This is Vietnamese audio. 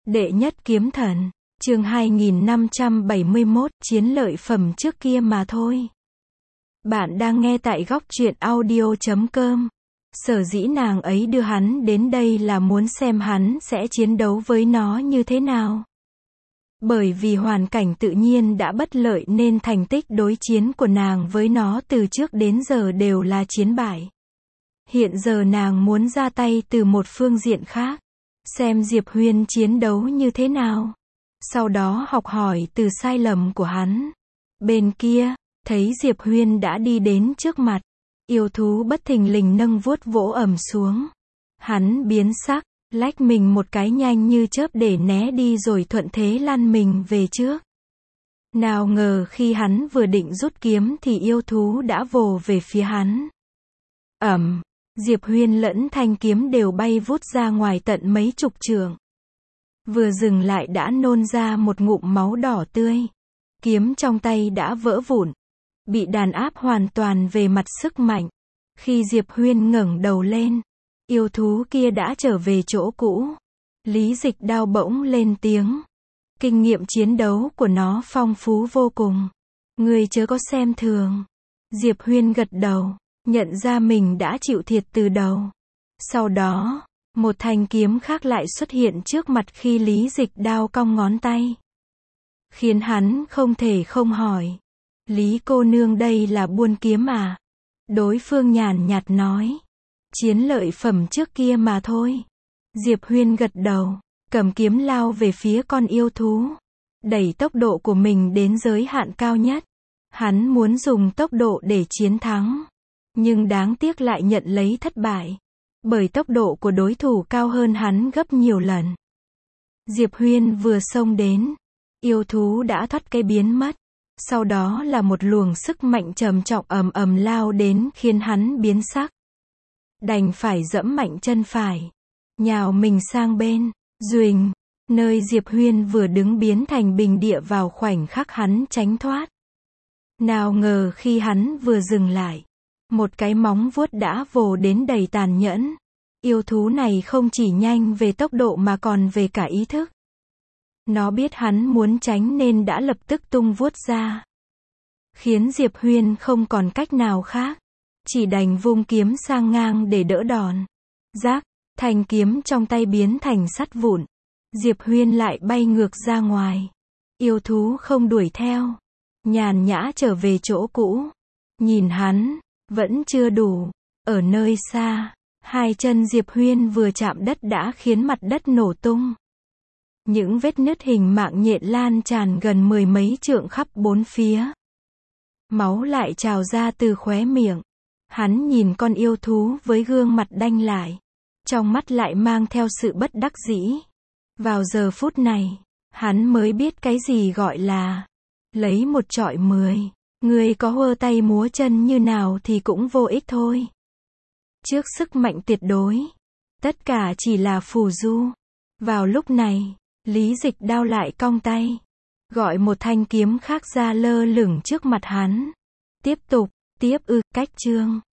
Đệ nhất kiếm thần, chương 2571, chiến lợi phẩm trước kia mà thôi. Bạn đang nghe tại góc truyện audio.com. Sở dĩ nàng ấy đưa hắn đến đây là muốn xem hắn sẽ chiến đấu với nó như thế nào. Bởi vì hoàn cảnh tự nhiên đã bất lợi nên thành tích đối chiến của nàng với nó từ trước đến giờ đều là chiến bại. Hiện giờ nàng muốn ra tay từ một phương diện khác. Xem Diệp Huyên chiến đấu như thế nào. Sau đó học hỏi từ sai lầm của hắn. Bên kia, thấy Diệp Huyên đã đi đến trước mặt. Yêu thú bất thình lình nâng vuốt vỗ ầm xuống. Hắn biến sắc, lách mình một cái nhanh như chớp để né đi rồi thuận thế lăn mình về trước. Nào ngờ khi hắn vừa định rút kiếm thì yêu thú đã vồ về phía hắn. Diệp Huyên lẫn thanh kiếm đều bay vút ra ngoài tận mấy chục trượng. Vừa dừng lại đã nôn ra một ngụm máu đỏ tươi. Kiếm trong tay đã vỡ vụn. Bị đàn áp hoàn toàn về mặt sức mạnh. Khi Diệp Huyên ngẩng đầu lên, yêu thú kia đã trở về chỗ cũ. Lý Dịch Đao bỗng lên tiếng. Kinh nghiệm chiến đấu của nó phong phú vô cùng. Ngươi chớ có xem thường. Diệp Huyên gật đầu, nhận ra mình đã chịu thiệt từ đầu. Sau đó, một thanh kiếm khác lại xuất hiện trước mặt khi Lý Dịch Đao cong ngón tay. Khiến hắn không thể không hỏi. Lý cô nương đây là buôn kiếm à? Đối phương nhàn nhạt nói. Chiến lợi phẩm trước kia mà thôi. Diệp Huyên gật đầu, cầm kiếm lao về phía con yêu thú. Đẩy tốc độ của mình đến giới hạn cao nhất. Hắn muốn dùng tốc độ để chiến thắng. Nhưng đáng tiếc lại nhận lấy thất bại. Bởi tốc độ của đối thủ cao hơn hắn gấp nhiều lần. Diệp Huyên vừa xông đến. Yêu thú đã thoát cái biến mất. Sau đó là một luồng sức mạnh trầm trọng ầm ầm lao đến khiến hắn biến sắc. Đành phải giẫm mạnh chân phải. Nhào mình sang bên. Duỳnh. Nơi Diệp Huyên vừa đứng biến thành bình địa vào khoảnh khắc hắn tránh thoát. Nào ngờ khi hắn vừa dừng lại. Một cái móng vuốt đã vồ đến đầy tàn nhẫn. Yêu thú này không chỉ nhanh về tốc độ mà còn về cả ý thức. Nó biết hắn muốn tránh nên đã lập tức tung vuốt ra. Khiến Diệp Huyên không còn cách nào khác. Chỉ đành vung kiếm sang ngang để đỡ đòn. Rác, thanh kiếm trong tay biến thành sắt vụn. Diệp Huyên lại bay ngược ra ngoài. Yêu thú không đuổi theo. Nhàn nhã trở về chỗ cũ. Nhìn hắn, vẫn chưa đủ. Ở nơi xa, hai chân Diệp Huyên vừa chạm đất đã khiến mặt đất nổ tung. Những vết nứt hình mạng nhện lan tràn gần mười mấy trượng khắp bốn phía. Máu lại trào ra từ khóe miệng. Hắn nhìn con yêu thú với gương mặt đanh lại. Trong mắt lại mang theo sự bất đắc dĩ. Vào giờ phút này, hắn mới biết cái gì gọi là lấy một trọi 10. Người có hơ tay múa chân như nào thì cũng vô ích thôi. Trước sức mạnh tuyệt đối, tất cả chỉ là phù du. Vào lúc này, Lý Dịch Đao lại cong tay, gọi một thanh kiếm khác ra lơ lửng trước mặt hắn. Tiếp tục, cách chương.